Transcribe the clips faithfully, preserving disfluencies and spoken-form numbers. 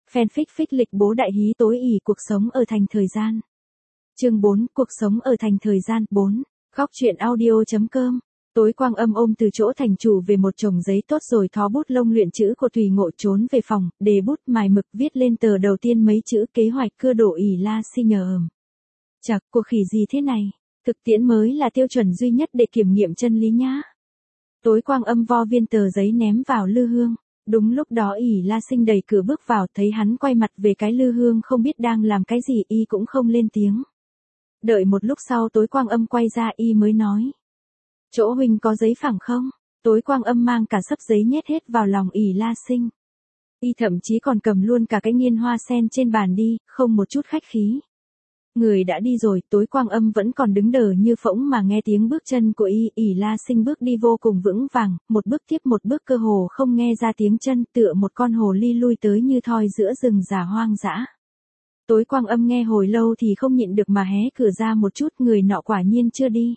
Fanfic phích lịch bố đại hí tối ỷ cuộc sống ở thành thời gian. Chương bốn, cuộc sống ở thành thời gian. bốn. Góc truyện audio.com. Tối Quang Âm ôm từ chỗ thành chủ về một chồng giấy tốt rồi thó bút lông luyện chữ của Tùy Ngộ trốn về phòng, đề bút mài mực viết lên tờ đầu tiên mấy chữ kế hoạch cưa đổ ỷ la si nhờ ầm. Chạc, cuộc khỉ gì thế này? Thực tiễn mới là tiêu chuẩn duy nhất để kiểm nghiệm chân lý nhá. Tối Quang Âm vo viên tờ giấy ném vào lư hương. Đúng lúc đó ỷ la sinh đẩy cửa bước vào, thấy hắn quay mặt về cái lư hương không biết đang làm cái gì, y cũng không lên tiếng. Đợi một lúc sau Tối Quang Âm quay ra y mới nói. Chỗ huynh có giấy phẳng không? Tối Quang Âm mang cả sấp giấy nhét hết vào lòng ỷ la sinh. Y thậm chí còn cầm luôn cả cái nghiên hoa sen trên bàn đi, không một chút khách khí. Người đã đi rồi, Tối Quang Âm vẫn còn đứng đờ như phỗng mà nghe tiếng bước chân của y, ỷ la sinh bước đi vô cùng vững vàng, một bước tiếp một bước cơ hồ không nghe ra tiếng chân, tựa một con hồ ly lui tới như thoi giữa rừng già hoang dã. Tối Quang Âm nghe hồi lâu thì không nhịn được mà hé cửa ra một chút, người nọ quả nhiên chưa đi.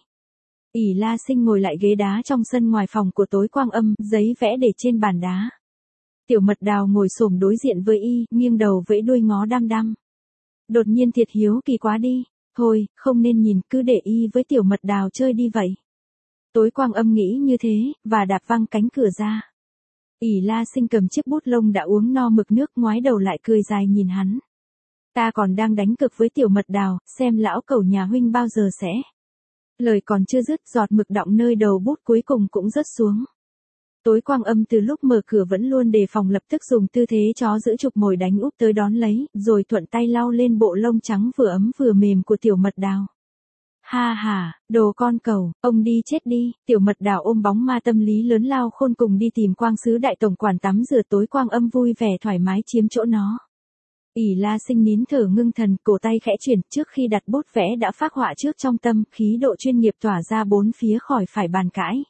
ỷ la sinh ngồi lại ghế đá trong sân ngoài phòng của Tối Quang Âm, giấy vẽ để trên bàn đá. Tiểu Mật Đào ngồi xổm đối diện với y, nghiêng đầu vẫy đuôi ngó đăm đăm. Đột nhiên thiệt hiếu kỳ quá đi, thôi, không nên nhìn, cứ để y với Tiểu Mật Đào chơi đi vậy. Tối Quang Âm nghĩ như thế, và đạp văng cánh cửa ra. ỷ la sinh cầm chiếc bút lông đã uống no mực nước, ngoái đầu lại cười dài nhìn hắn. Ta còn đang đánh cực với Tiểu Mật Đào, xem lão cẩu nhà huynh bao giờ sẽ. Lời còn chưa dứt, giọt mực đọng nơi đầu bút cuối cùng cũng rớt xuống. Tối Quang Âm từ lúc mở cửa vẫn luôn đề phòng, lập tức dùng tư thế chó giữ chụp mồi đánh úp tới đón lấy, rồi thuận tay lau lên bộ lông trắng vừa ấm vừa mềm của Tiểu Mật Đào. Ha ha, đồ con cẩu, ông đi chết đi. Tiểu Mật Đào ôm bóng ma tâm lý lớn lao khôn cùng đi tìm Quang Sứ đại tổng quản tắm rửa. Tối Quang Âm vui vẻ thoải mái chiếm chỗ nó. ỷ la sinh nín thở ngưng thần, cổ tay khẽ chuyển, trước khi đặt bút vẽ đã phác họa trước trong tâm, khí độ chuyên nghiệp tỏa ra bốn phía khỏi phải bàn cãi.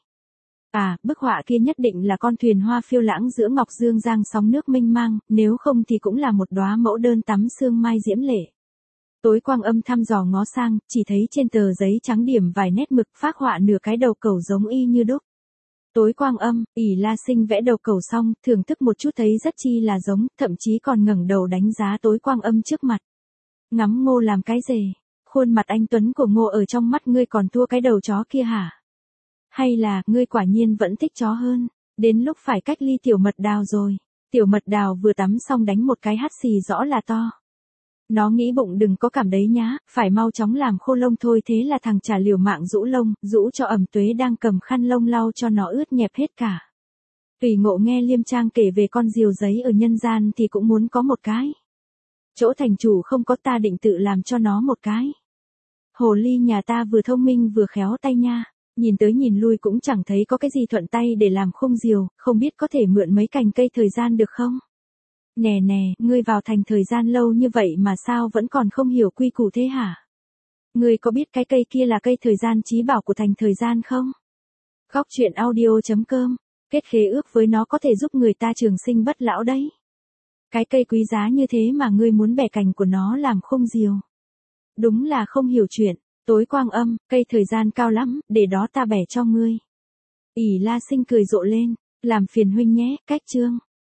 À, bức họa kia nhất định là con thuyền hoa phiêu lãng giữa ngọc dương giang sóng nước mênh mang, nếu không thì cũng là một đóa mẫu đơn tắm sương mai diễm lệ. Tối Quang Âm thăm dò ngó sang, chỉ thấy trên tờ giấy trắng điểm vài nét mực phác họa nửa cái đầu cẩu giống y như đúc. Tối Quang Âm, ỷ la sinh vẽ đầu cẩu xong, thưởng thức một chút thấy rất chi là giống, thậm chí còn ngẩng đầu đánh giá Tối Quang Âm trước mặt. Ngắm Ngô làm cái gì? Khuôn mặt anh tuấn của Ngô ở trong mắt ngươi còn thua cái đầu chó kia hả? Hay là, ngươi quả nhiên vẫn thích chó hơn? Đến lúc phải cách ly Tiểu Mật Đào rồi. Tiểu Mật Đào vừa tắm xong đánh một cái hắt xì rõ là to. Nó nghĩ bụng đừng có cảm đấy nhá, phải mau chóng làm khô lông thôi. Thế là thằng trả liều mạng rũ lông, rũ cho Ẩm Tuế đang cầm khăn lông lau cho nó ướt nhẹp hết cả. Tùy Ngộ nghe Liêm Trang kể về con diều giấy ở nhân gian thì cũng muốn có một cái. Chỗ thành chủ không có, ta định tự làm cho nó một cái. Hồ ly nhà ta vừa thông minh vừa khéo tay nha. Nhìn tới nhìn lui cũng chẳng thấy có cái gì thuận tay để làm khung diều, không biết có thể mượn mấy cành cây thời gian được không? Nè nè, ngươi vào thành thời gian lâu như vậy mà sao vẫn còn không hiểu quy củ thế hả? Ngươi có biết cái cây kia là cây thời gian chí bảo của thành thời gian không? Góc truyện audio.com, kết khế ước với nó có thể giúp người ta trường sinh bất lão đấy. Cái cây quý giá như thế mà ngươi muốn bẻ cành của nó làm khung diều. Đúng là không hiểu chuyện. Tối Quang Âm, cây thời gian cao lắm, để đó ta bẻ cho ngươi. ỷ la sinh cười rộ lên, làm phiền huynh nhé, cách chương.